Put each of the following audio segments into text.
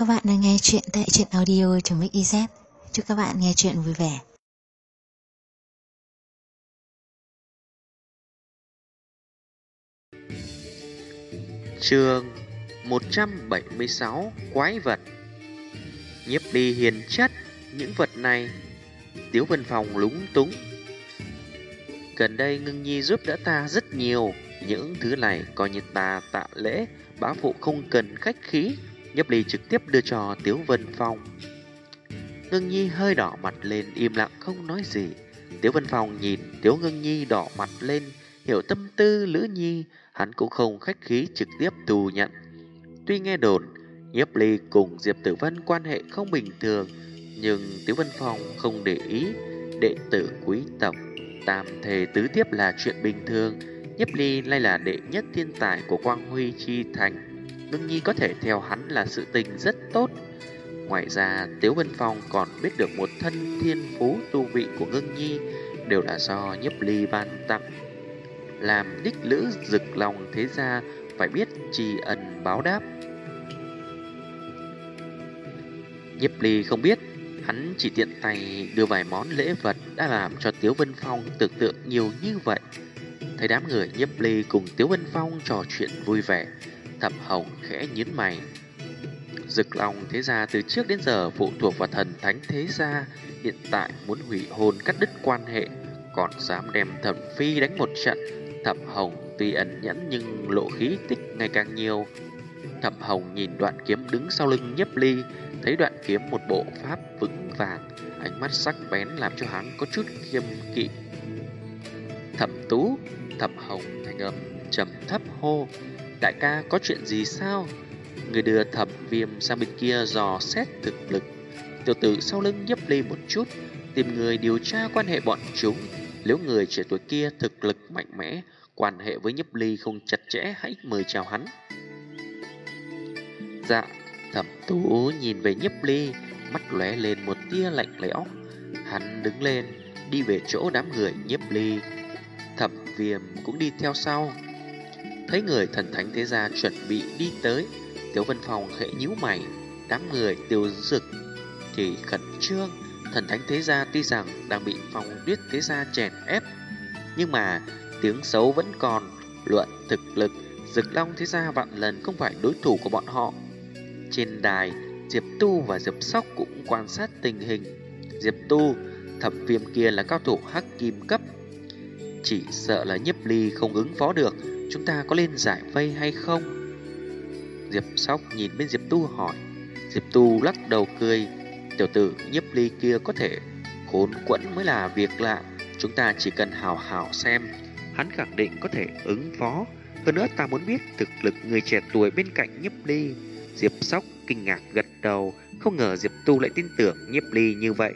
Các bạn đang nghe chuyện tại truyện audio.mix.iz. Chúc các bạn nghe chuyện vui vẻ. Chương 176 Quái vật. Nhiếp Ly hiền chất những vật này. Tiếu Vân Phong lúng túng. Gần đây Ngưng Nhi giúp đỡ ta rất nhiều, những thứ này coi như ta tạ lễ, bá phụ không cần khách khí. Nhiếp Ly trực tiếp đưa cho Tiếu Vân Phong. Ngưng Nhi hơi đỏ mặt lên, im lặng không nói gì. Tiếu Vân Phong nhìn Tiếu Ngưng Nhi đỏ mặt lên, hiểu tâm tư Lữ Nhi, hắn cũng không khách khí trực tiếp thu nhận. Tuy nghe đồn Nhiếp Ly cùng Diệp Tử Vân quan hệ không bình thường, nhưng Tiếu Vân Phong không để ý. Đệ tử quý tộc tam thề tứ tiếp là chuyện bình thường. Nhiếp Ly lại là đệ nhất thiên tài của Quang Huy Chi Thành, Ngưng Nhi có thể theo hắn là sự tình rất tốt. Ngoài ra Tiếu Vân Phong còn biết được một thân thiên phú tu vị của Ngưng Nhi đều là do Nhiếp Ly ban tặng. Làm đích lữ rực lòng thế gia phải biết tri ân báo đáp. Nhiếp Ly không biết, hắn chỉ tiện tay đưa vài món lễ vật đã làm cho Tiếu Vân Phong tưởng tượng nhiều như vậy. Thấy đám người Nhiếp Ly cùng Tiếu Vân Phong trò chuyện vui vẻ, Thẩm Hồng khẽ nhíu mày. Rực lòng thế gia từ trước đến giờ phụ thuộc vào Thần Thánh thế gia, hiện tại muốn hủy hôn cắt đứt quan hệ, còn dám đem Thẩm Phi đánh một trận. Thẩm Hồng tuy ẩn nhẫn nhưng lộ khí tích ngày càng nhiều. Thẩm Hồng nhìn đoạn kiếm đứng sau lưng Nhiếp Ly, thấy đoạn kiếm một bộ pháp vững vàng, ánh mắt sắc bén làm cho hắn có chút kiêng kỵ. Thẩm Tú, Thẩm Hồng thanh âm trầm thấp hô: đại ca có chuyện gì sao? Người đưa Thẩm Viêm sang bên kia dò xét thực lực. Tiểu tử sau lưng Nhiếp Ly một chút, tìm người điều tra quan hệ bọn chúng. Nếu người trẻ tuổi kia thực lực mạnh mẽ, quan hệ với Nhiếp Ly không chặt chẽ, hãy mời chào hắn. Dạ. Thẩm Tú nhìn về Nhiếp Ly, mắt lóe lên một tia lạnh lẽo. Hắn đứng lên, đi về chỗ đám người Nhiếp Ly. Thẩm Viêm cũng đi theo sau. Thấy người Thần Thánh thế gia chuẩn bị đi tới, Tiếu Vân Phong khẽ nhíu mày. Đám người Tiêu Dực thì khẩn trương. Thần Thánh thế gia tuy rằng đang bị Phong Tuyết thế gia chèn ép, nhưng mà tiếng xấu vẫn còn. Luận thực lực, Dực Long thế gia vạn lần không phải đối thủ của bọn họ. Trên đài, Diệp Tu và Diệp Sóc cũng quan sát tình hình. Diệp Tu, Thẩm Viêm kia là cao thủ hắc kim cấp, chỉ sợ là Nhiếp Ly không ứng phó được. Chúng ta có lên giải vây hay không? Diệp Sóc nhìn bên Diệp Tu hỏi. Diệp Tu lắc đầu cười. Tiểu tử Nhiếp Ly kia có thể khốn quẫn mới là việc lạ. Chúng ta chỉ cần hào hào xem, hắn khẳng định có thể ứng phó. Hơn nữa ta muốn biết thực lực người trẻ tuổi bên cạnh Nhiếp Ly. Diệp Sóc kinh ngạc gật đầu, không ngờ Diệp Tu lại tin tưởng Nhiếp Ly như vậy.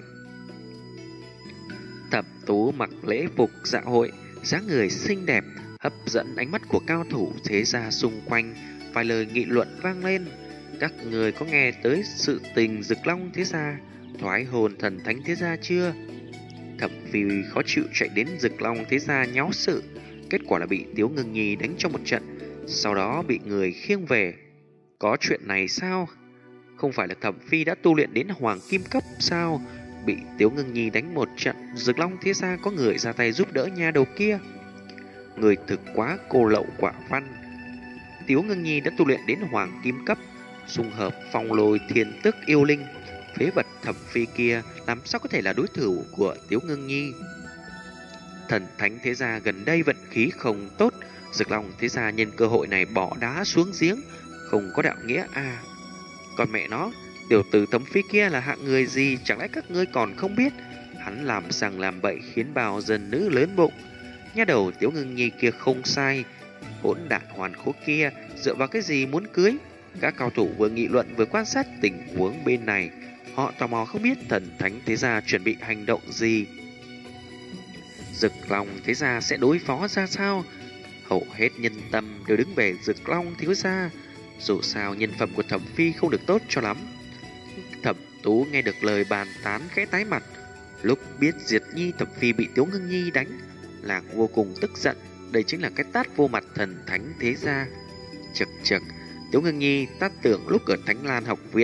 Thẩm Tú mặc lễ phục dạ hội, dáng người xinh đẹp, hấp dẫn ánh mắt của cao thủ thế gia xung quanh. Vài lời nghị luận vang lên. Các người có nghe tới sự tình Dực Long thế gia thoái hồn Thần Thánh thế gia chưa? Thẩm Phi khó chịu chạy đến Dực Long thế gia nháo sự, kết quả là bị Tiếu Ngưng Nhi đánh cho một trận, sau đó bị người khiêng về. Có chuyện này sao? Không phải là Thẩm Phi đã tu luyện đến Hoàng Kim cấp sao? Bị Tiếu Ngưng Nhi đánh một trận, Dực Long thế gia có người ra tay giúp đỡ nha đầu kia. Người thực quá cô lậu quả văn. Tiếu Ngưng Nhi đã tu luyện đến Hoàng Kim cấp, xung hợp phong lôi thiên tức yêu linh. Phế vật Thẩm Phi kia làm sao có thể là đối thủ của Tiếu Ngưng Nhi? Thần Thánh thế gia gần đây vận khí không tốt, Dực Long thế gia nhân cơ hội này bỏ đá xuống giếng, không có đạo nghĩa à. Còn mẹ nó, tiểu tử Thẩm Phi kia là hạng người gì chẳng lẽ các ngươi còn không biết? Hắn làm sằng làm bậy khiến bao dân nữ lớn bụng. Nha đầu Tiếu Ngưng Nhi kia không sai, hỗn đản hoàn khố kia dựa vào cái gì muốn cưới? Các cao thủ vừa nghị luận vừa quan sát tình huống bên này. Họ tò mò không biết Thần Thánh thế gia chuẩn bị hành động gì. Dực Long thế gia sẽ đối phó ra sao? Hầu hết nhân tâm đều đứng về Dực Long thiếu gia. Dù sao nhân phẩm của Thẩm Phi không được tốt cho lắm. Thẩm Tú nghe được lời bàn tán khẽ tái mặt. Lúc biết Diệt Nhi Thẩm Phi bị Tiếu Ngưng Nhi đánh, làng vô cùng tức giận. Đây chính là cái tát vô mặt Thần Thánh thế gia. Chậc chậc, Tiếu Ngưng Nhi ta tưởng lúc ở Thánh Lan học viện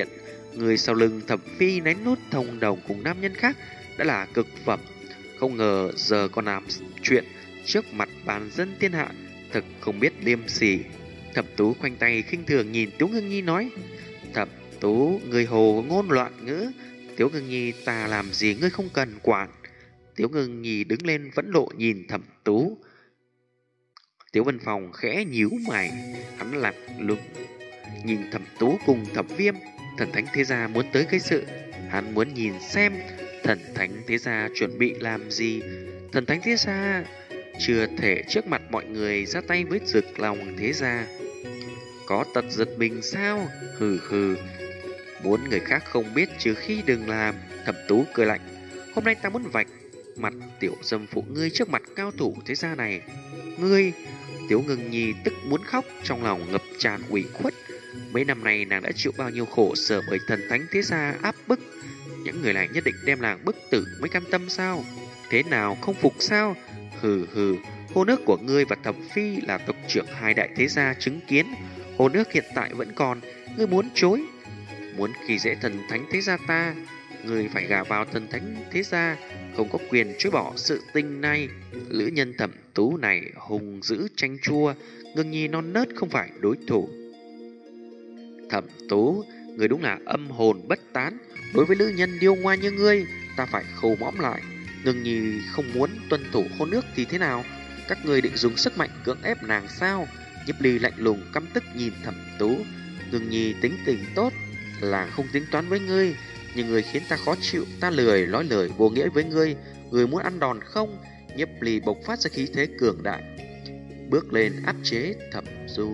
Người sau lưng Thẩm Phi nén nút thông đồng cùng nam nhân khác đã là cực phẩm. Không ngờ giờ còn làm chuyện trước mặt bàn dân thiên hạ, thật không biết liêm sỉ. Thẩm Tú khoanh tay khinh thường nhìn Tiếu Ngưng Nhi nói: Thẩm Tú, người hồ ngôn loạn ngữ. Tiếu Ngưng Nhi, ta làm gì ngươi không cần quản. Tiếu Ngưng Nhi đứng lên vẫn lộ nhìn Thẩm Tú. Tiếu Vân Phong khẽ nhíu mày, hắn lạnh lùng nhìn Thẩm Tú cùng Thẩm Viêm. Thần thánh thế gia muốn tới gây sự, hắn muốn nhìn xem thần thánh thế gia chuẩn bị làm gì. Thần thánh thế gia chưa thể trước mặt mọi người ra tay với Dực Long thế gia. Có tật giật mình sao? Hừ hừ, muốn người khác không biết trừ khi đừng làm. Thẩm Tú cười lạnh: Hôm nay ta muốn vạch mặt tiểu dâm phụ ngươi trước mặt cao thủ thế gia này. Ngươi... Tiếu Ngưng Nhi tức muốn khóc, trong lòng ngập tràn ủy khuất. Mấy năm nay nàng đã chịu bao nhiêu khổ sở bởi thần thánh thế gia áp bức. Những người này nhất định đem nàng bức tử mới cam tâm sao? Thế nào không phục sao? Hừ hừ, hôn ước của ngươi và Thẩm Phi là tộc trưởng hai đại thế gia chứng kiến. Hôn ước hiện tại vẫn còn, ngươi muốn chối? Muốn khi dễ thần thánh thế gia ta, ngươi phải gả vào thần thánh thế gia, không có quyền chối bỏ sự tình này. Lữ nhân Thẩm Tú này hùng dữ chanh chua, Ngưng Nhi non nớt không phải đối thủ. Thẩm Tú, người đúng là âm hồn bất tán. Đối với nữ nhân điêu ngoa như ngươi, ta phải khâu mõm lại. Ngưng Nhi không muốn tuân thủ hôn ước thì thế nào? Các ngươi định dùng sức mạnh cưỡng ép nàng sao? Nhiếp Ly lạnh lùng căm tức nhìn Thẩm Tú. Ngưng Nhi tính tình tốt, là không tính toán với ngươi, nhưng ngươi khiến ta khó chịu. Ta lười nói lời vô nghĩa với ngươi. Ngươi muốn ăn đòn không? Nhiếp Ly bộc phát ra khí thế cường đại, bước lên áp chế Thẩm Du.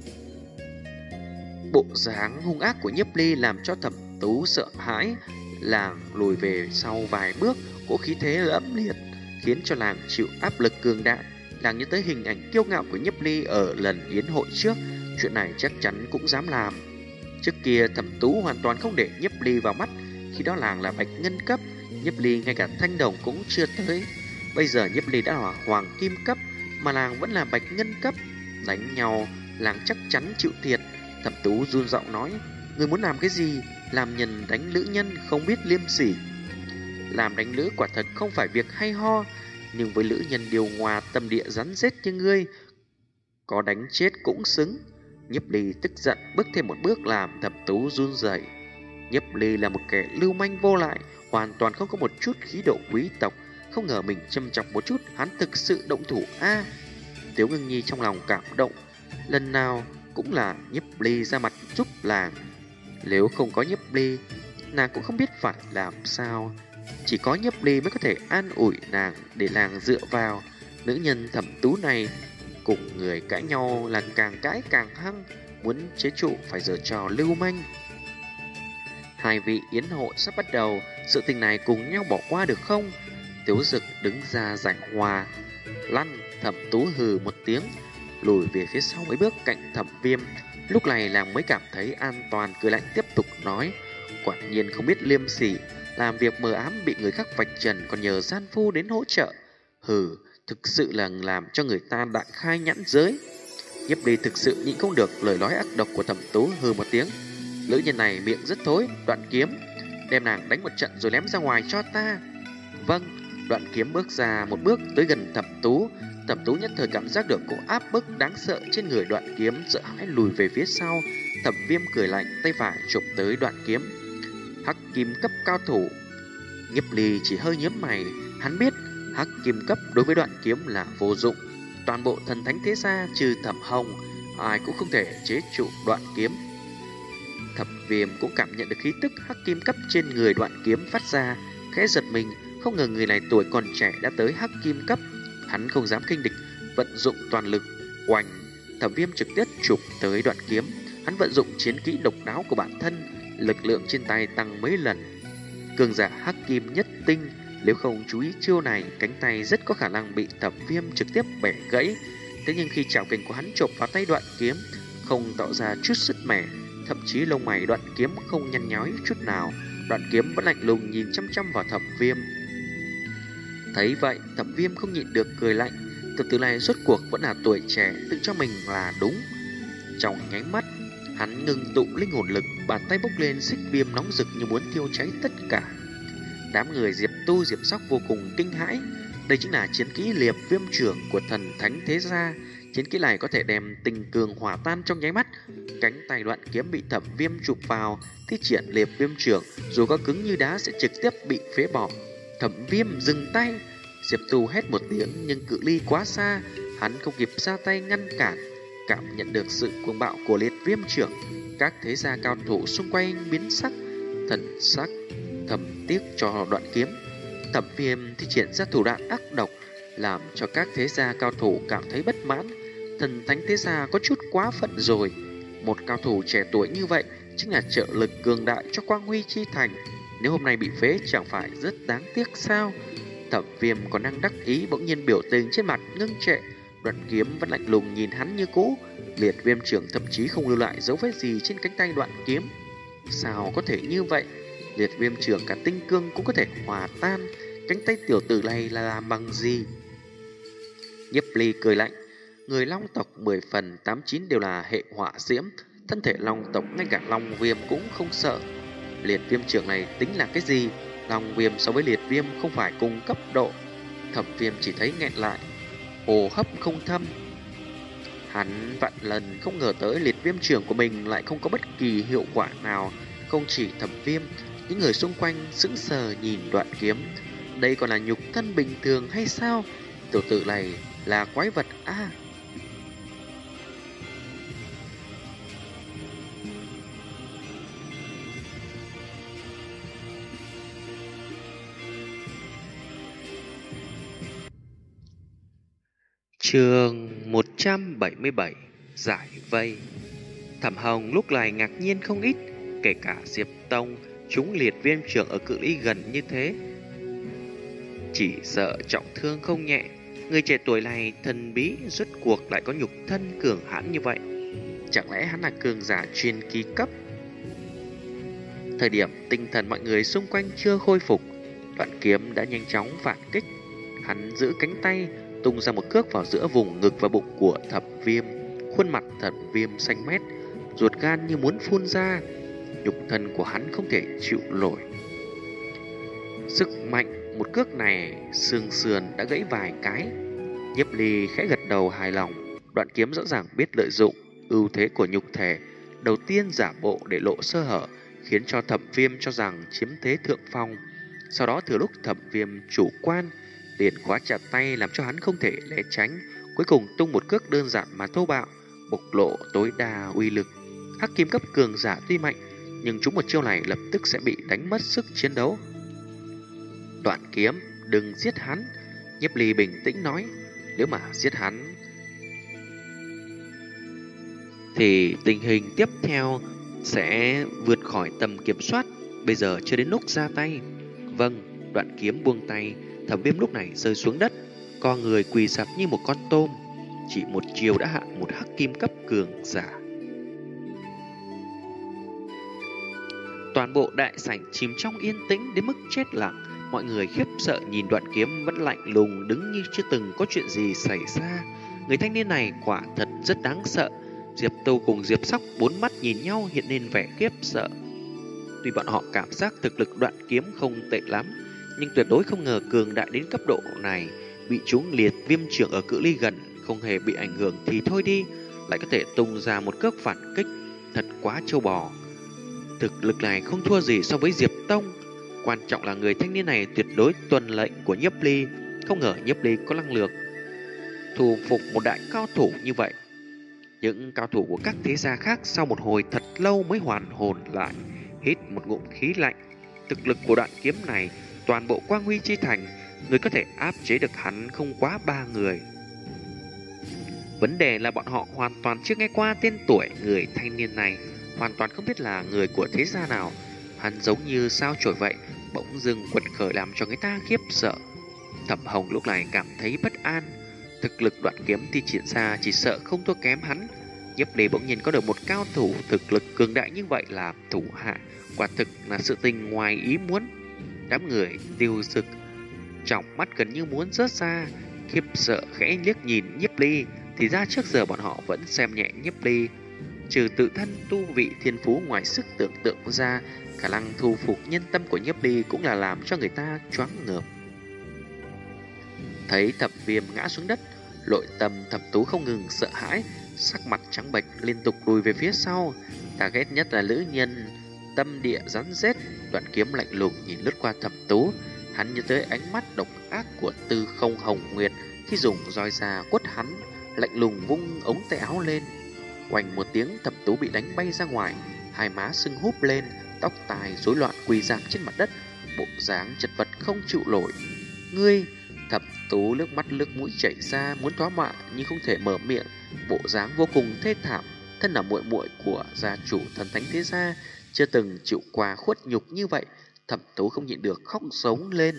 Bộ dáng hung ác của Nhiếp Ly làm cho Thẩm Tú sợ hãi, làng lùi về sau vài bước. Cỗ khí thế lẫm liệt khiến cho làng chịu áp lực cường đại. Làng nhớ tới hình ảnh kiêu ngạo của Nhiếp Ly ở lần yến hội trước, chuyện này chắc chắn cũng dám làm. Trước kia Thẩm Tú hoàn toàn không để Nhiếp Ly vào mắt, khi đó làng là bạch ngân cấp, Nhiếp Ly ngay cả thanh đồng cũng chưa tới. Bây giờ Nhiếp Ly đã là hoàng kim cấp, mà làng vẫn là bạch ngân cấp. Đánh nhau, làng chắc chắn chịu thiệt. Thẩm Tú run giọng nói: Người muốn làm cái gì? Làm nhân đánh lữ nhân không biết liêm sỉ. Làm đánh lữ quả thật không phải việc hay ho, nhưng với lữ nhân điều hòa tâm địa rắn rết như ngươi, có đánh chết cũng xứng. Nhiếp Ly tức giận bước thêm một bước làm Thẩm Tú run rẩy. Nhiếp Ly là một kẻ lưu manh vô lại, hoàn toàn không có một chút khí độ quý tộc. Không ngờ mình châm chọc một chút, hắn thực sự động thủ a. Tiếu Ngưng Nhi trong lòng cảm động, lần nào cũng là Nhiếp Ly ra mặt giúp làng. Nếu không có Nhiếp Ly, nàng cũng không biết phải làm sao. Chỉ có Nhiếp Ly mới có thể an ủi nàng để làng dựa vào. Nữ nhân Thẩm Tú này cùng người cãi nhau là càng cãi càng hăng, muốn chế trụ phải giở trò lưu manh. Hai vị yến hội sắp bắt đầu, sự tình này cùng nhau bỏ qua được không? Tiếu Dực đứng ra giảng hòa. Lăn. Thẩm Tú hừ một tiếng, lùi về phía sau mấy bước cạnh Thẩm Viêm. Lúc này làng mới cảm thấy an toàn, cười lạnh tiếp tục nói: Quả nhiên không biết liêm sỉ, làm việc mờ ám bị người khác vạch trần còn nhờ gian phu đến hỗ trợ. Hừ, thực sự là làm cho người ta đại khai nhãn giới. Nhiếp Ly thực sự nhịn không được lời nói ác độc của Thẩm Tú, hừ một tiếng: Lữ nhân này miệng rất thối. Đoạn Kiếm, đem nàng đánh một trận rồi ném ra ngoài cho ta. Vâng. Đoạn Kiếm bước ra một bước tới gần Thẩm Tú. Thẩm Tú nhất thời cảm giác được cỗ áp bức đáng sợ trên người Đoạn Kiếm, sợ hãi lùi về phía sau. Thẩm Viêm cười lạnh, tay phải chụp tới Đoạn Kiếm. Hắc kim cấp cao thủ. Nhiếp Ly chỉ hơi nhớm mày, hắn biết hắc kim cấp đối với Đoạn Kiếm là vô dụng. Toàn bộ thần thánh thế gia trừ Thẩm Hồng, ai cũng không thể chế trụ Đoạn Kiếm. Thẩm Viêm cũng cảm nhận được khí tức hắc kim cấp trên người Đoạn Kiếm phát ra, khẽ giật mình. Không ngờ người này tuổi còn trẻ đã tới hắc kim cấp. Hắn không dám khinh địch, vận dụng toàn lực. Oanh! Thẩm Viêm trực tiếp chụp tới Đoạn Kiếm. Hắn vận dụng chiến kỹ độc đáo của bản thân, lực lượng trên tay tăng mấy lần. Cường giả hắc kim nhất tinh, nếu không chú ý chiêu này, cánh tay rất có khả năng bị Thẩm Viêm trực tiếp bẻ gãy. Thế nhưng khi chảo kình của hắn chộp vào tay Đoạn Kiếm, không tạo ra chút sức mẻ, thậm chí lông mày Đoạn Kiếm không nhăn nhói chút nào. Đoạn Kiếm vẫn lạnh lùng nhìn chăm chăm vào Thẩm Viêm. Thấy vậy, Thẩm Viêm không nhịn được cười lạnh. Tiểu tử này rốt cuộc vẫn là tuổi trẻ, tự cho mình là đúng. Trong nháy mắt, Hắn ngưng tụ linh hồn lực, bàn tay bốc lên xích viêm nóng rực như muốn thiêu cháy tất cả. Đám người Diệp Tu, Diệp Sóc vô cùng kinh hãi. Đây chính là chiến kỹ liệp viêm trưởng của thần thánh thế gia. Chiến kỹ này có thể đem tình cường hỏa tan trong nháy mắt. Cánh tay đoạn kiếm bị Thẩm Viêm chụp vào, thi triển liệp viêm trưởng, dù có cứng như đá sẽ trực tiếp bị phế bỏ. Thẩm Viêm dừng tay. Diệp Tu hét một tiếng nhưng cự ly quá xa, hắn không kịp ra tay ngăn cản. Cảm nhận được sự cuồng bạo của liệt viêm trưởng, các thế gia cao thủ xung quanh biến sắc, thần sắc thầm tiếc cho đoạn kiếm. Thẩm Viêm thi triển ra thủ đoạn ác độc, làm cho các thế gia cao thủ cảm thấy bất mãn. Thần thánh thế gia có chút quá phận rồi. Một cao thủ trẻ tuổi như vậy chính là trợ lực cường đại cho Quang Huy Chi Thành. Nếu hôm nay bị phế chẳng phải rất đáng tiếc sao? Thẩm Viêm còn đang đắc ý, bỗng nhiên biểu tình trên mặt ngưng trệ. Đoạn kiếm vẫn lạnh lùng nhìn hắn như cũ. Liệt viêm trưởng thậm chí không lưu lại dấu vết gì trên cánh tay đoạn kiếm. Sao có thể như vậy? Liệt viêm trưởng cả tinh cương cũng có thể hòa tan. Cánh tay tiểu tử này là làm bằng gì? Nhiếp Ly cười lạnh. Người Long tộc 10 phần 89 đều là hệ hỏa diễm. Thân thể Long tộc ngay cả Long viêm cũng không sợ. Liệt viêm trưởng này tính là cái gì? Long viêm so với liệt viêm không phải cùng cấp độ. Thẩm Viêm chỉ thấy nghẹn lại, hô hấp không thâm. Hắn vạn lần không ngờ tới liệt viêm trưởng của mình lại không có bất kỳ hiệu quả nào. Không chỉ Thẩm Viêm, những người xung quanh sững sờ nhìn đoạn kiếm. Đây còn là nhục thân bình thường hay sao? Tiểu tử này là quái vật à? Chương 177 Giải vây. Thẩm Hồng lúc này ngạc nhiên không ít, kể cả Diệp Tông chúng liệt viêm trưởng ở cự ly gần như thế, chỉ sợ trọng thương không nhẹ. Người trẻ tuổi này thần bí rốt cuộc lại có nhục thân cường hãn như vậy. Chẳng lẽ hắn là cường giả truyền kỳ cấp? Thời điểm tinh thần mọi người xung quanh chưa khôi phục, đoạn kiếm đã nhanh chóng phản kích. Hắn giữ cánh tay tung ra một cước vào giữa vùng ngực và bụng của Thẩm Viêm. Khuôn mặt Thẩm Viêm xanh mét, ruột gan như muốn phun ra. Nhục thân của hắn không thể chịu nổi sức mạnh một cước này, xương sườn đã gãy vài cái. Nhiếp Ly khẽ gật đầu hài lòng. Đoạn kiếm rõ ràng biết lợi dụng ưu thế của nhục thể, đầu tiên giả bộ để lộ sơ hở, khiến cho Thẩm Viêm cho rằng chiếm thế thượng phong. Sau đó thừa lúc Thẩm Viêm chủ quan, liền khóa chặt tay làm cho hắn không thể né tránh, cuối cùng tung một cước đơn giản mà thô bạo, bộc lộ tối đa uy lực. Hắc kim cấp cường giả tuy mạnh, nhưng chúng một chiêu này lập tức sẽ bị đánh mất sức chiến đấu. Đoạn kiếm, đừng giết hắn. Nhiếp Ly bình tĩnh nói, nếu mà giết hắn thì tình hình tiếp theo sẽ vượt khỏi tầm kiểm soát. Bây giờ chưa đến lúc ra tay. Vâng. Đoạn kiếm buông tay. Thẩm Viêm lúc này rơi xuống đất, co người quỳ sạp như một con tôm. Chỉ một chiều đã hạ một hắc kim cấp cường giả. Toàn bộ đại sảnh chìm trong yên tĩnh đến mức chết lặng. Mọi người khiếp sợ nhìn đoạn kiếm vẫn lạnh lùng đứng như chưa từng có chuyện gì xảy ra. Người thanh niên này quả thật rất đáng sợ. Diệp Tô cùng Diệp Sóc bốn mắt nhìn nhau hiện lên vẻ khiếp sợ. Tuy bọn họ cảm giác thực lực đoạn kiếm không tệ lắm, nhưng tuyệt đối không ngờ cường đại đến cấp độ này. Bị chúng liệt viêm trưởng ở cự ly gần, không hề bị ảnh hưởng thì thôi đi, lại có thể tung ra một cước phản kích, thật quá trâu bò. Thực lực này không thua gì so với Diệp Tông. Quan trọng là người thanh niên này tuyệt đối tuân lệnh của Nhiếp Ly. Không ngờ Nhiếp Ly có năng lực thu phục một đại cao thủ như vậy. Những cao thủ của các thế gia khác sau một hồi thật lâu mới hoàn hồn lại, hít một ngụm khí lạnh. Thực lực của đoạn kiếm này, toàn bộ Quang Huy Chi Thành, người có thể áp chế được hắn không quá 3 người. Vấn đề là bọn họ hoàn toàn chưa nghe qua tên tuổi người thanh niên này, hoàn toàn không biết là người của thế gia nào. Hắn giống như sao chổi vậy, bỗng dưng quật khởi làm cho người ta khiếp sợ. Thẩm Hồng lúc này cảm thấy bất an. Thực lực đoạn kiếm thi triển ra chỉ sợ không thua kém hắn. Nhiếp Ly bỗng nhiên có được một cao thủ thực lực cường đại như vậy làm thủ hạ, quả thực là sự tình ngoài ý muốn. Đám người tiêu dực trọng mắt gần như muốn rớt ra, khiếp sợ khẽ liếc nhìn Nhiếp Ly. Thì ra trước giờ bọn họ vẫn xem nhẹ Nhiếp Ly. trừ tự thân tu vị thiên phú ngoài sức tưởng tượng ra, khả năng thu phục nhân tâm của Nhiếp Ly cũng là làm cho người ta choáng ngợp. Thấy Thẩm Viêm ngã xuống đất, nội tâm Thẩm Tú không ngừng sợ hãi, sắc mặt trắng bệch liên tục lùi về phía sau. Ta ghét nhất là nữ nhân tâm địa rắn rết. Đoạn kiếm lạnh lùng nhìn lướt qua Thẩm Tú, hắn nhớ tới ánh mắt độc ác của Tư Không Hồng Nguyệt khi dùng roi ra quất hắn, lạnh lùng vung ống tay áo lên. Oành một tiếng, Thẩm Tú bị đánh bay ra ngoài, hai má sưng húp lên, tóc tai rối loạn quỳ rạp trên mặt đất, bộ dáng chật vật không chịu nổi. Ngươi! Thẩm Tú nước mắt nước mũi chảy ra, muốn thoá mạ nhưng không thể mở miệng, bộ dáng vô cùng thê thảm. Thân là muội muội của gia chủ thần thánh thế gia, chưa từng chịu qua khuất nhục như vậy, Thẩm Tú không nhịn được khóc sống lên.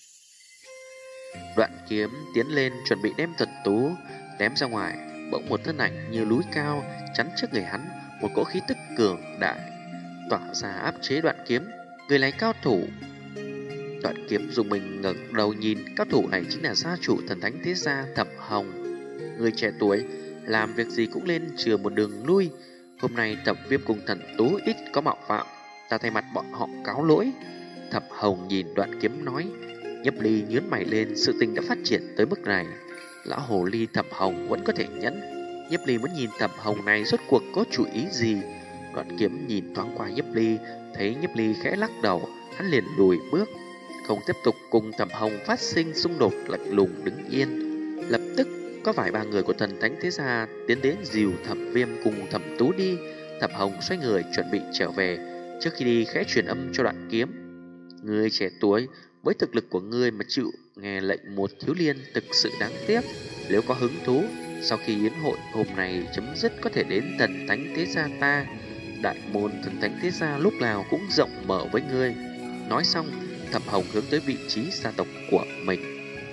Đoạn kiếm tiến lên chuẩn bị đem Thẩm Tú ném ra ngoài, bỗng một thân ảnh như núi cao chắn trước người hắn, một cỗ khí tức cường đại tỏa ra áp chế đoạn kiếm. Người này cao thủ. Đoạn kiếm dùng mình ngẩng đầu nhìn, cao thủ này chính là gia chủ thần thánh thế gia Thẩm Hồng. Người trẻ tuổi làm việc gì cũng lên chừa một đường lui. Hôm nay Thẩm Viêm cùng Thần Tú ít có mạo phạm, ta thay mặt bọn họ cáo lỗi. Thẩm Hồng nhìn Đoạn kiếm nói. Nhiếp Ly nhướng mày lên, sự tình đã phát triển tới mức này, lão hồ ly Thẩm Hồng vẫn có thể nhẫn. Nhiếp Ly muốn nhìn Thẩm Hồng này rốt cuộc có chủ ý gì. Đoạn kiếm nhìn thoáng qua Nhiếp Ly, thấy Nhiếp Ly khẽ lắc đầu, hắn liền lùi bước, không tiếp tục cùng Thẩm Hồng phát sinh xung đột, lạnh lùng đứng yên. Lập tức có vài ba người của thần thánh thế gia tiến đến dìu Thẩm Viêm cùng Thẩm Tú đi. Thẩm Hồng xoay người chuẩn bị trở về, trước khi đi khẽ truyền âm cho Đoạn kiếm. Người trẻ tuổi, với thực lực của ngươi mà chịu nghe lệnh một thiếu liên thực sự đáng tiếc. Nếu có hứng thú, sau khi yến hội hôm nay chấm dứt có thể đến thần thánh thế gia ta. Đại môn thần thánh thế gia lúc nào cũng rộng mở với ngươi. Nói xong, Thẩm Hồng hướng tới vị trí gia tộc của mình.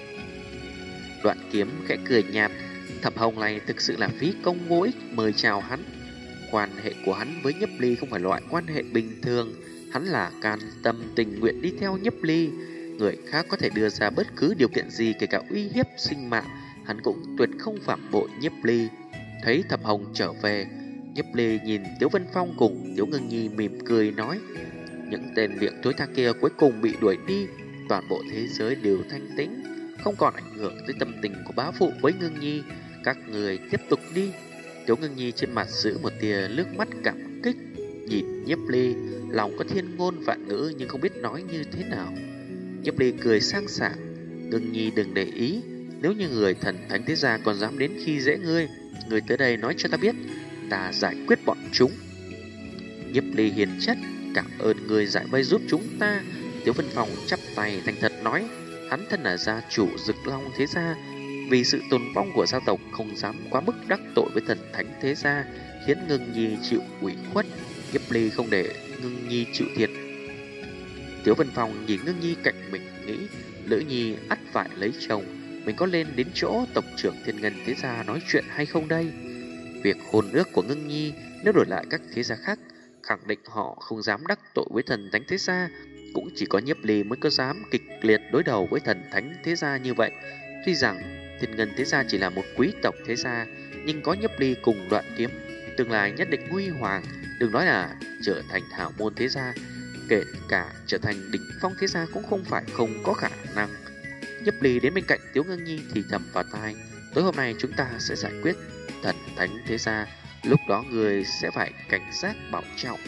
Đoạn kiếm khẽ cười nhạt. Thẩm Hồng này thực sự là phí công vô ích mời chào hắn. Quan hệ của hắn với Nhiếp Ly không phải loại quan hệ bình thường. Hắn là can tâm tình nguyện đi theo Nhiếp Ly. Người khác có thể đưa ra bất cứ điều kiện gì, kể cả uy hiếp sinh mạng, hắn cũng tuyệt không phản bội Nhiếp Ly. Thấy Thẩm Hồng trở về, Nhiếp Ly nhìn Tiếu Vân Phong cùng Tiếu Ngưng Nhi mỉm cười nói. Những tên miệng thối tha kia cuối cùng bị đuổi đi, toàn bộ thế giới đều thanh tĩnh, không còn ảnh hưởng tới tâm tình của bá phụ với Ngưng Nhi. Các người tiếp tục đi. Tiếu Ngưng Nhi trên mặt giữ một tia nước mắt cảm kích, nhìn Nhiếp Ly, lòng có thiên ngôn vạn ngữ nhưng không biết nói như thế nào. Nhiếp Ly cười sang sảng. Ngưng Nhi đừng để ý, nếu như người thần thánh thế gia còn dám đến khi dễ ngươi, ngươi tới đây nói cho ta biết, ta giải quyết bọn chúng. Nhiếp Ly hiền chất, cảm ơn người giải vây giúp chúng ta. Tiếu Vân Phong chắp tay thành thật nói. Hắn thân là gia chủ Dực Long thế gia, vì sự tồn vong của gia tộc không dám quá mức đắc tội với thần thánh thế gia, khiến Ngưng Nhi chịu ủy khuất. Nhiếp Ly không để Ngưng Nhi chịu thiệt. Tiếu Vân Phong nhìn Ngưng Nhi cạnh mình, nghĩ Lữ Nhi ắt phải lấy chồng, mình có lên đến chỗ tộc trưởng Thiên Ngân thế gia nói chuyện hay không đây? Việc hôn ước của Ngưng Nhi nếu đổi lại các thế gia khác, khẳng định họ không dám đắc tội với thần thánh thế gia. Cũng chỉ có Nhiếp Ly mới có dám kịch liệt đối đầu với thần thánh thế gia như vậy. Tuy rằng Thiên Ngân thế gia chỉ là một quý tộc thế gia, nhưng có Nhiếp Ly cùng Đoạn kiếm, tương lai nhất định huy hoàng. Đừng nói là trở thành hảo môn thế gia, kể cả trở thành đỉnh phong thế gia cũng không phải không có khả năng. Nhiếp Ly đến bên cạnh Tiếu Ngưng Nhi thì thầm vào tai. Tối hôm nay chúng ta sẽ giải quyết thần thánh thế gia, lúc đó người sẽ phải cảnh giác bảo trọng.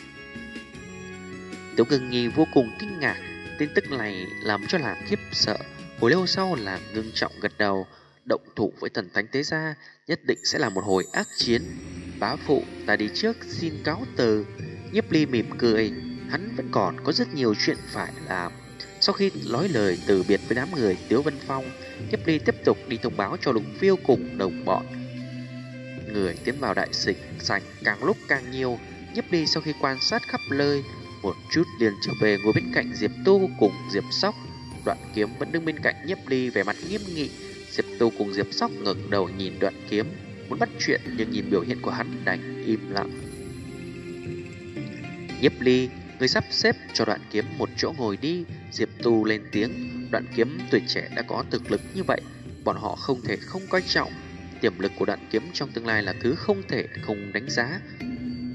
Tiếu Ngưng Nhi vô cùng kinh ngạc, tin tức này làm cho nàng khiếp sợ. Hồi lâu sau là ngưng trọng gật đầu. Động thủ với thần thánh thế gia nhất định sẽ là một hồi ác chiến. Bá phụ, ta đi trước xin cáo từ. Nhiếp Ly mỉm cười, hắn vẫn còn có rất nhiều chuyện phải làm. Sau khi nói lời từ biệt với đám người Tiếu Vân Phong, Nhiếp Ly tiếp tục đi thông báo cho Lục Phiêu cùng đồng bọn. Người tiến vào đại sảnh càng lúc càng nhiều. Nhiếp Ly sau khi quan sát khắp nơi một chút liền trở về ngồi bên cạnh Diệp Tu cùng Diệp Sóc. Đoạn kiếm vẫn đứng bên cạnh Nhiếp Ly vẻ mặt nghiêm nghị. Diệp Tu cùng Diệp Sóc ngẩng đầu nhìn Đoạn kiếm, muốn bắt chuyện nhưng nhìn biểu hiện của hắn đành im lặng. Nhiếp Ly, người sắp xếp cho Đoạn kiếm một chỗ ngồi đi. Diệp Tu lên tiếng. Đoạn kiếm tuổi trẻ đã có thực lực như vậy, bọn họ không thể không coi trọng. Tiềm lực của Đoạn kiếm trong tương lai là thứ không thể không đánh giá.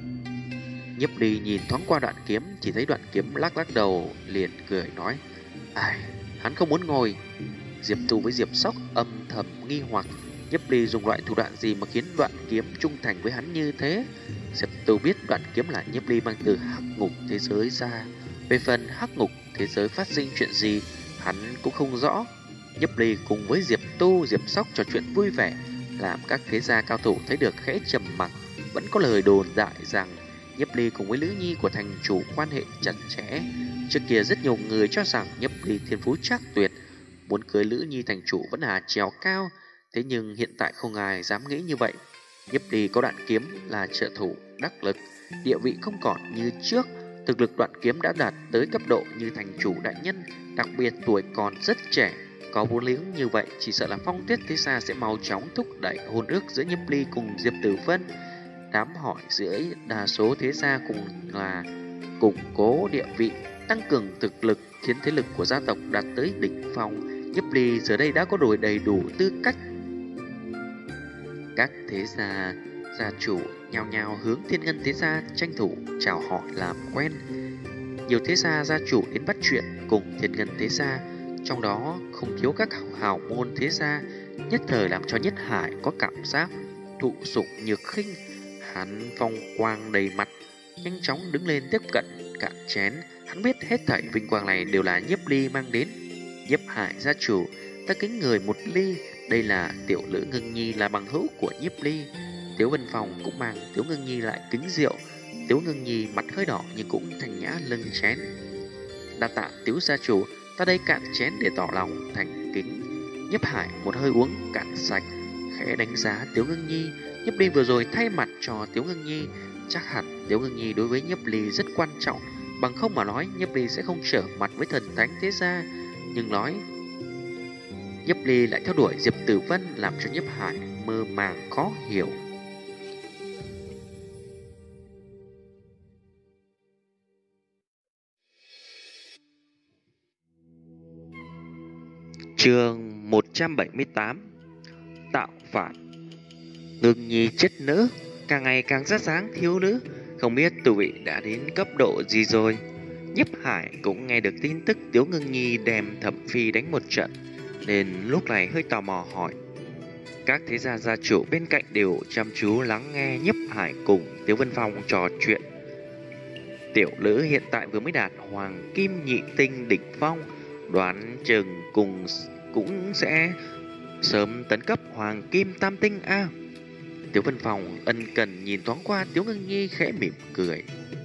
Nhiếp Ly nhìn thoáng qua đoạn kiếm, chỉ thấy đoạn kiếm lắc lắc đầu, liền cười nói: ai, hắn không muốn ngồi. Diệp Tu với Diệp Sóc âm thầm nghi hoặc Nhiếp Ly dùng loại thủ đoạn gì mà khiến đoạn kiếm trung thành với hắn như thế. Diệp Tu biết đoạn kiếm là Nhiếp Ly mang từ hắc ngục thế giới ra. Về phần hắc ngục thế giới phát sinh chuyện gì, hắn cũng không rõ. Nhiếp Ly cùng với Diệp Tu, Diệp Sóc trò chuyện vui vẻ, làm các thế gia cao thủ thấy được khẽ trầm mặc. Vẫn có lời đồn đại rằng Nhiếp Ly cùng với Lữ Nhi của thành chủ quan hệ chặt chẽ. Trước kia rất nhiều người cho rằng Nhiếp Ly thiên phú trác tuyệt, muốn cưới Lữ Nhi thành chủ vẫn là trèo cao. Thế nhưng hiện tại không ai dám nghĩ như vậy. Nhiếp Ly có đoạn kiếm là trợ thủ đắc lực, địa vị không còn như trước. Thực lực đoạn kiếm đã đạt tới cấp độ như thành chủ đại nhân, đặc biệt tuổi còn rất trẻ. Có vốn liếng như vậy, chỉ sợ là Phong Tuyết thế gia sẽ mau chóng thúc đẩy hôn ước giữa Nhiếp Ly cùng Diệp Tử Vân. Đám hỏi giữa đa số thế gia cùng là củng cố địa vị, tăng cường thực lực, khiến thế lực của gia tộc đạt tới đỉnh phong. Nhiếp Ly giờ đây đã có đầy đủ tư cách. Các thế gia gia chủ nhao nhao hướng Thiên Ngân thế gia tranh thủ chào hỏi làm quen. Nhiều thế gia gia chủ đến bắt chuyện cùng Thiên Ngân thế gia, trong đó không thiếu các hào môn thế gia, nhất thời làm cho Nhất Hải có cảm giác thụ sủng nhược khinh. Hắn phong quang đầy mặt, nhanh chóng đứng lên tiếp cận cạn chén. Hắn biết hết thảy vinh quang này đều là Nhiếp Ly mang đến. Nhiếp Hải gia chủ, ta kính người một ly. Đây là tiểu Lữ Ngưng Nhi, là bằng hữu của Nhiếp Ly. Tiếu Vân Phong cũng mang Tiếu Ngưng Nhi lại kính rượu. Tiếu Ngưng Nhi mặt hơi đỏ nhưng cũng thành nhã lưng chén. Đa tạ Tiếu gia chủ, ta đây cạn chén để tỏ lòng thành kính. Nhiếp Hải một hơi uống cạn sạch, khẽ đánh giá Tiếu Ngưng Nhi. Nhiếp Ly vừa rồi thay mặt cho Tiếu Ngưng Nhi, chắc hẳn Tiếu Ngưng Nhi đối với Nhiếp Ly rất quan trọng, bằng không mà nói Nhiếp Ly sẽ không trở mặt với thần thánh thế gia. Nhưng nói Nhiếp Ly lại theo đuổi Diệp Tử Vân, làm cho Nhiếp Hải mơ màng khó hiểu. Chương 178: Tạo phản. Ngưng Nhi chất nữ càng ngày càng ra dáng thiếu nữ, không biết tu vị đã đến cấp độ gì rồi. Nhiếp Hải cũng nghe được tin tức Tiếu Ngưng Nhi đem Thẩm Phi đánh một trận, nên lúc này hơi tò mò hỏi. Các thế gia gia chủ bên cạnh đều chăm chú lắng nghe Nhiếp Hải cùng Tiếu Vân Phong trò chuyện. Tiểu Lữ hiện tại vừa mới đạt Hoàng Kim Nhị Tinh đỉnh phong, đoán chừng cũng sẽ sớm tấn cấp Hoàng Kim Tam Tinh a. Tiếu Vân Phong ân cần nhìn thoáng qua Tiếu Ngưng Nhi, khẽ mỉm cười.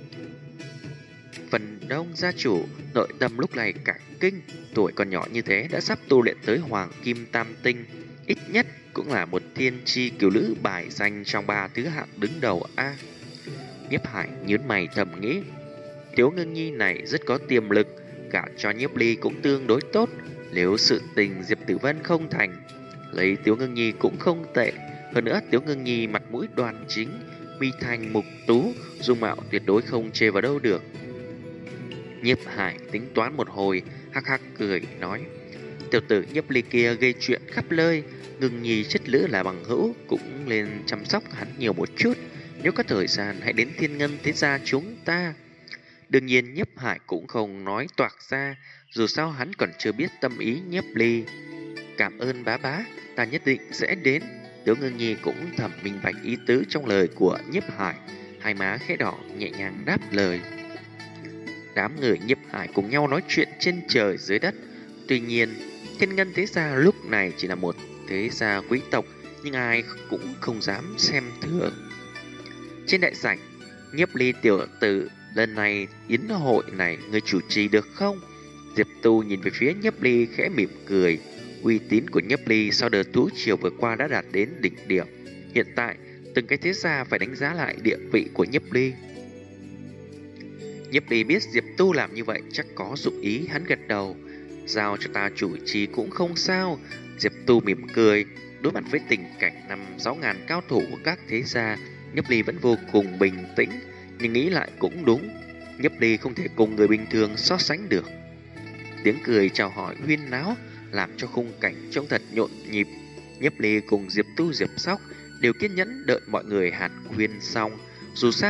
Phần đông gia chủ nội tâm lúc này cả kinh, tuổi còn nhỏ như thế đã sắp tu luyện tới Hoàng Kim Tam Tinh, ít nhất cũng là một thiên chi kiều nữ bài danh trong 3 thứ hạng đứng đầu a. Nhiếp Hải nhướng mày thầm nghĩ, Tiếu Ngưng Nhi này rất có tiềm lực, cả cho Nhiếp Ly cũng tương đối tốt. Nếu sự tình Diệp Tử Vân không thành, lấy Tiếu Ngưng Nhi cũng không tệ. Hơn nữa Tiếu Ngưng Nhi mặt mũi đoan chính, mi thành mục tú, dung mạo tuyệt đối không chê vào đâu được. Nhiếp Hải tính toán một hồi, hắc hắc cười nói, tiểu tử Nhiếp Ly kia gây chuyện khắp nơi, Ngưng Nhi chất lữ là bằng hữu, cũng nên chăm sóc hắn nhiều một chút. Nếu có thời gian hãy đến Thiên Ngân thế gia chúng ta. Đương nhiên Nhiếp Hải cũng không nói toạc ra, dù sao hắn còn chưa biết tâm ý Nhiếp Ly. Cảm ơn bá bá, ta nhất định sẽ đến. Tiếu Ngưng Nhi cũng thầm minh bạch ý tứ trong lời của Nhiếp Hải, hai má khẽ đỏ nhẹ nhàng đáp lời. Đám người Nhiếp Hải cùng nhau nói chuyện trên trời dưới đất. Tuy nhiên Thiên Ngân thế gia lúc này chỉ là một thế gia quý tộc, nhưng ai cũng không dám xem thường. Trên đại sảnh, Nhiếp Ly tiểu tử, lần này yến hội này người chủ trì được không? Diệp Tu nhìn về phía Nhiếp Ly khẽ mỉm cười. Uy tín của Nhiếp Ly sau đợt thú triều vừa qua đã đạt đến đỉnh điểm. Hiện tại từng cái thế gia phải đánh giá lại địa vị của Nhiếp Ly. Nhiếp Ly biết Diệp Tu làm như vậy chắc có dụng ý, hắn gật đầu. Giao cho ta chủ trì cũng không sao. Diệp Tu mỉm cười. Đối mặt với tình cảnh 5-6 ngàn cao thủ của các thế gia, Nhiếp Ly vẫn vô cùng bình tĩnh. Nhưng nghĩ lại cũng đúng, Nhiếp Ly không thể cùng người bình thường so sánh được. Tiếng cười chào hỏi huyên náo làm cho khung cảnh trông thật nhộn nhịp. Nhiếp Ly cùng Diệp Tu, Diệp Sóc đều kiên nhẫn đợi mọi người hàn huyên xong. Dù sao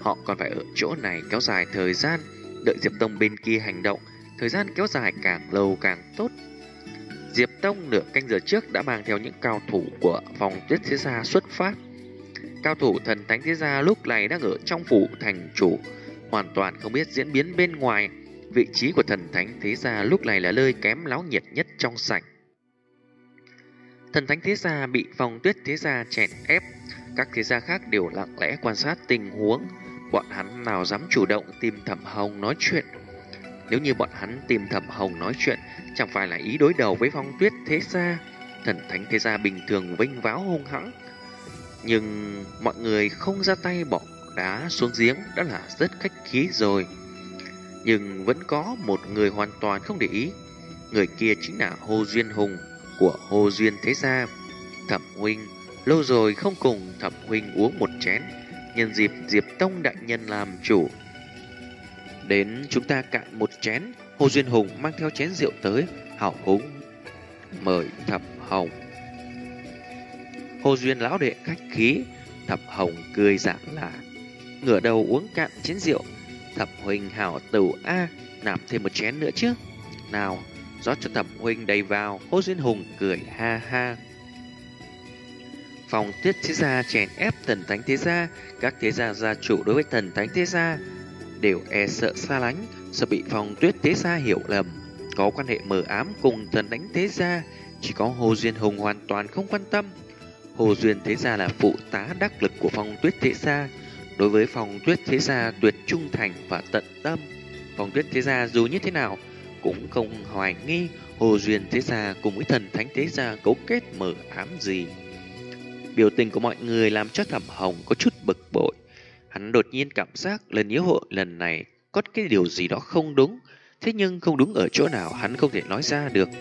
Họ còn phải ở chỗ này kéo dài thời gian, đợi Diệp Tông bên kia hành động. Thời gian kéo dài càng lâu càng tốt. Diệp Tông nửa canh giờ trước đã mang theo những cao thủ của Phong Tuyết Thế Gia xuất phát. Cao thủ Thần Thánh Thế Gia lúc này đang ở trong phủ thành chủ, hoàn toàn không biết diễn biến bên ngoài. Vị trí của Thần Thánh Thế Gia lúc này là nơi kém náo nhiệt nhất trong sảnh. Thần Thánh Thế Gia bị Phong Tuyết Thế Gia chèn ép, các thế gia khác đều lặng lẽ quan sát tình huống. Bọn hắn nào dám chủ động tìm Thẩm Hồng nói chuyện. Nếu như bọn hắn tìm Thẩm Hồng nói chuyện, chẳng phải là ý đối đầu với Phong Tuyết Thế Gia. Thần Thánh Thế Gia bình thường vênh váo hung hãng, nhưng mọi người không ra tay bỏ đá xuống giếng đã là rất khách khí rồi. Nhưng vẫn có một người hoàn toàn không để ý. Người kia chính là Hồ Duyên Hùng của Hồ Duyên Thế Gia. Thẩm huynh, lâu rồi không cùng Thẩm huynh uống một chén, nhân dịp Diệp Tông đại nhân làm chủ, đến chúng ta cạn một chén. Hồ Duyên Hùng mang theo chén rượu tới, hào hứng mời Thẩm Hồng. Hồ Duyên lão đệ khách khí. Thẩm Hồng cười giảng là ngửa đầu uống cạn chén rượu. Thẩm huynh hảo tửu a, nạp thêm một chén nữa chứ. Nào, rót cho Thẩm huynh đầy vào. Hồ Duyên Hùng cười ha ha. Phong Tuyết Thế Gia chèn ép Thần Thánh Thế Gia. Các thế gia gia chủ đối với Thần Thánh Thế Gia đều e sợ xa lánh, sợ bị Phong Tuyết Thế Gia hiểu lầm, có quan hệ mờ ám cùng Thần Thánh Thế Gia. Chỉ có Hồ Duyên Hùng hoàn toàn không quan tâm. Hồ Duyên Thế Gia là phụ tá đắc lực của Phong Tuyết Thế Gia, đối với Phong Tuyết Thế Gia tuyệt trung thành và tận tâm. Phong Tuyết Thế Gia dù như thế nào cũng không hoài nghi Hồ Duyên Thế Gia cùng với Thần Thánh Thế Gia cấu kết mờ ám gì. Biểu tình của mọi người làm cho Thẩm Hồng có chút bực bội. Hắn đột nhiên cảm giác lần yến hội lần này có cái điều gì đó không đúng. Thế nhưng không đúng ở chỗ nào hắn không thể nói ra được.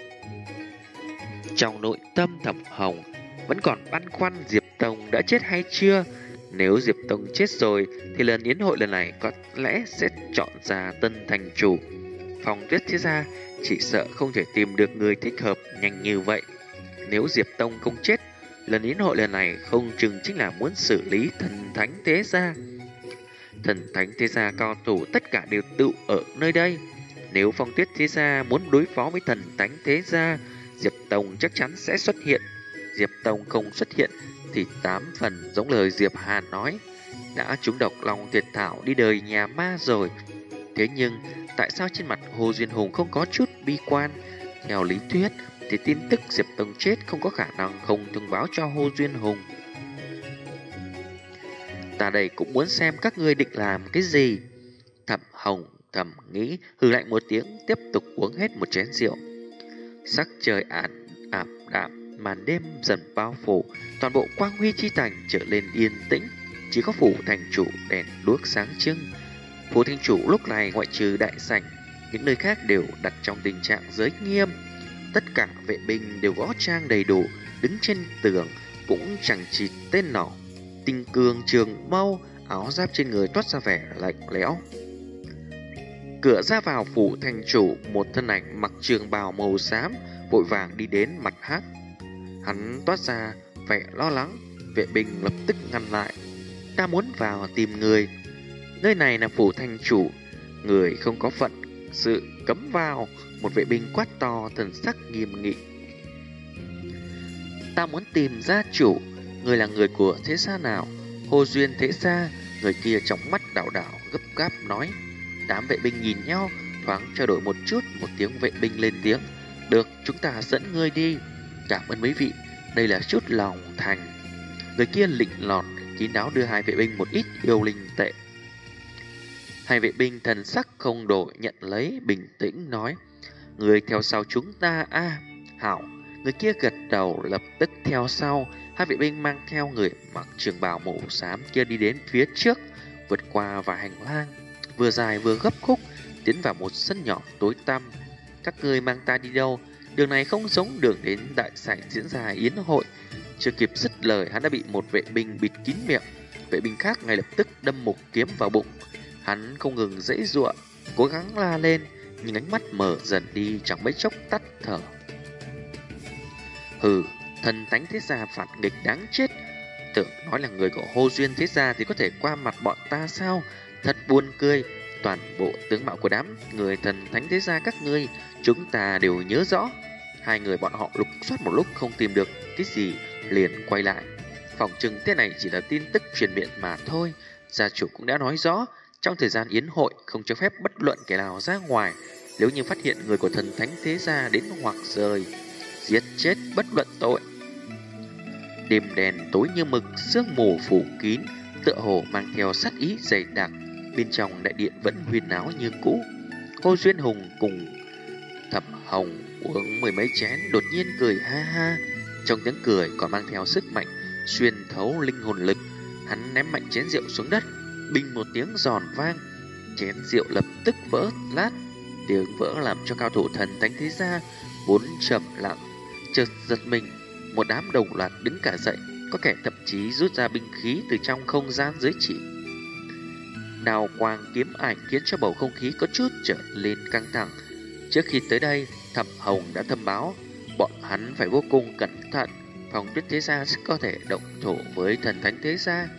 Trong nội tâm Thẩm Hồng vẫn còn băn khoăn Diệp Tông đã chết hay chưa. Nếu Diệp Tông chết rồi thì lần yến hội lần này có lẽ sẽ chọn ra tân thành chủ. Phong Tuyết Thế Gia chỉ sợ không thể tìm được người thích hợp nhanh như vậy. Nếu Diệp Tông không chết, lần yến hội lần này không chừng chính là muốn xử lý Thần Thánh Thế Gia. Thần Thánh Thế Gia cao thủ tất cả đều tụ ở nơi đây. Nếu Phong Tuyết Thế Gia muốn đối phó với Thần Thánh Thế Gia, Diệp Tông chắc chắn sẽ xuất hiện. Diệp Tông không xuất hiện thì 8 phần giống lời Diệp Hàn nói, đã trúng độc long tuyệt thảo đi đời nhà ma rồi. Thế nhưng tại sao trên mặt Hồ Duyên Hùng không có chút bi quan? Theo lý thuyết thì tin tức Diệp Tông chết không có khả năng không thông báo cho Hồ Duyên Hùng. Ta đây cũng muốn xem các ngươi định làm cái gì. Thẩm Hồng thầm nghĩ, hừ lạnh một tiếng, tiếp tục uống hết một chén rượu. Sắc trời ảm đạm, màn đêm dần bao phủ, toàn bộ quang huy chi thành trở lên yên tĩnh. Chỉ có phủ thành chủ đèn đuốc sáng trưng. Phủ thành chủ lúc này ngoại trừ đại sảnh, những nơi khác đều đặt trong tình trạng giới nghiêm. Tất cả vệ binh đều võ trang đầy đủ, đứng trên tường cũng chẳng chịt tên nỏ, tinh cương trường mâu, áo giáp trên người toát ra vẻ lạnh lẽo. Cửa ra vào phủ thành chủ, một thân ảnh mặc trường bào màu xám vội vàng đi đến mặt hát. Hắn toát ra vẻ lo lắng, vệ binh lập tức ngăn lại. Ta muốn vào tìm người. Nơi này là phủ thành chủ, người không có phận sự cấm vào. Một vệ binh quát to, thần sắc nghiêm nghị. Ta muốn tìm gia chủ. Người là người của thế gia nào? Hồ Duyên Thế Gia. Người kia trong mắt đảo đảo gấp gáp nói. Đám vệ binh nhìn nhau, thoáng trao đổi một chút. Một tiếng vệ binh lên tiếng. Được, chúng ta dẫn ngươi đi. Cảm ơn mấy vị, đây là chút lòng thành. Người kia lịnh lọt kín đáo đưa hai vệ binh một ít yêu linh tệ. Hai vệ binh thần sắc không đổi nhận lấy, bình tĩnh nói. Người theo sau chúng ta a. Hảo. Người kia gật đầu lập tức theo sau. Hai vệ binh mang theo người mặc trường bào màu xám kia đi đến phía trước, vượt qua vài hành lang vừa dài vừa gấp khúc, tiến vào một sân nhỏ tối tăm. Các ngươi mang ta đi đâu? Đường này không giống đường đến đại sảnh diễn ra yến hội. Chưa kịp dứt lời, hắn đã bị một vệ binh bịt kín miệng. Vệ binh khác ngay lập tức đâm một kiếm vào bụng. Hắn không ngừng giãy giụa, cố gắng la lên, nhưng ánh mắt mở dần đi, chẳng mấy chốc tắt thở. Hừ, Thần Thánh Thế Gia phản nghịch đáng chết. tưởng nói là người của Hồ Duyên thế gia thì có thể qua mặt bọn ta sao? Thật buồn cười. Toàn bộ tướng mạo của đám người thần thánh thế gia các ngươi chúng ta đều nhớ rõ. Hai người bọn họ lục soát một lúc không tìm được cái gì liền quay lại. Phỏng chừng thế này chỉ là tin tức truyền miệng mà thôi. Gia chủ cũng đã nói rõ, trong thời gian yến hội không cho phép bất luận kẻ nào ra ngoài. Nếu như phát hiện người của thần thánh thế gia đến hoặc rời, giết chết bất luận tội. Đêm đèn tối như mực, sương mù phủ kín, tựa hồ mang theo sát ý dày đặc. Bên trong đại điện vẫn huyên náo như cũ. Cô Duyên Hùng cùng Thẩm Hồng uống mười mấy chén, đột nhiên cười ha ha. Trong tiếng cười còn mang theo sức mạnh xuyên thấu linh hồn lực. Hắn ném mạnh chén rượu xuống đất, binh một tiếng giòn vang, chén rượu lập tức vỡ lát. Tiếng vỡ làm cho cao thủ thần thánh thế gia vốn trầm lặng chợt giật mình. Một đám đồng loạt đứng cả dậy, có kẻ thậm chí rút ra binh khí từ trong không gian dưới chỉ. Đào quang kiếm ảnh khiến cho bầu không khí có chút trở lên căng thẳng. Trước khi tới đây, Thẩm Hồng đã thông báo bọn hắn phải vô cùng cẩn thận, phòng tuyết thế gia có thể động thổ với thần thánh thế gia.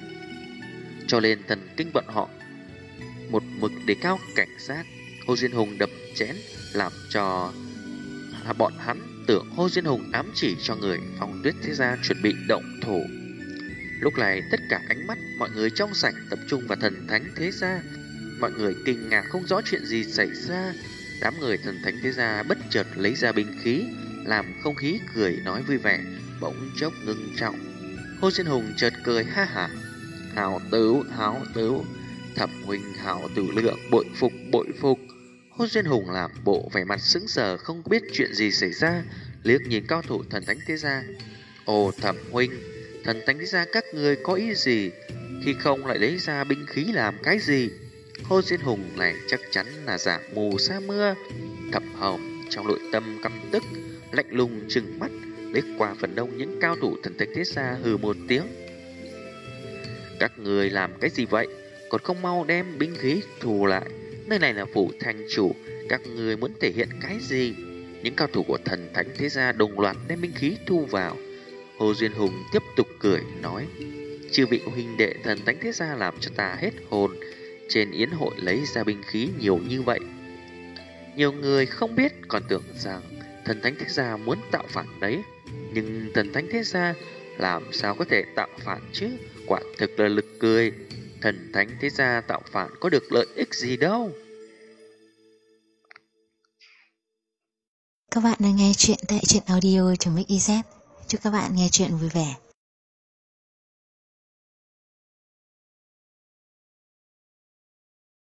Cho nên thần kinh bọn họ một mực đề cao cảnh giác. Hồ Duyên Hùng đập chén làm cho bọn hắn tưởng Hồ Duyên Hùng ám chỉ cho người phòng tuyết thế gia chuẩn bị động thổ. Lúc này tất cả ánh mắt mọi người trong sảnh tập trung vào thần thánh thế gia. Mọi người kinh ngạc không rõ chuyện gì xảy ra. Đám người thần thánh thế gia bất chợt lấy ra binh khí, làm không khí cười nói vui vẻ bỗng chốc ngưng trọng. Hồ Duyên Hùng chợt cười ha hả. Hảo tửu, Thẩm huynh hảo tử lượng, bội phục. Hồ Duyên Hùng làm bộ vẻ mặt sững sờ không biết chuyện gì xảy ra, liếc nhìn cao thủ thần thánh thế gia. Ồ Thẩm huynh, thần thánh thế gia các người có ý gì? Khi không lại lấy ra binh khí làm cái gì? Hồ Duyên Hùng này chắc chắn là giả mù sa mưa. Thẩm Hồng trong nội tâm căm tức, lạnh lùng trừng mắt, liếc qua phần đông những cao thủ thần thánh thế gia hừ một tiếng. Các người làm cái gì vậy? Còn không mau đem binh khí thu lại. Nơi này là phủ thành chủ, các người muốn thể hiện cái gì? Những cao thủ của thần thánh thế gia đồng loạt đem binh khí thu vào. Hồ Duyên Hùng tiếp tục cười nói: chư vị huynh đệ thần thánh thế gia làm cho ta hết hồn. Trên yến hội lấy ra binh khí nhiều như vậy, nhiều người không biết còn tưởng rằng thần thánh thế gia muốn tạo phản đấy. Nhưng thần thánh thế gia làm sao có thể tạo phản chứ? Quả thực là lực cười. Thần thánh thế gia tạo phản có được lợi ích gì đâu. Các bạn đang nghe chuyện tại truyện audio.mix.iz. Chúc các bạn nghe chuyện vui vẻ.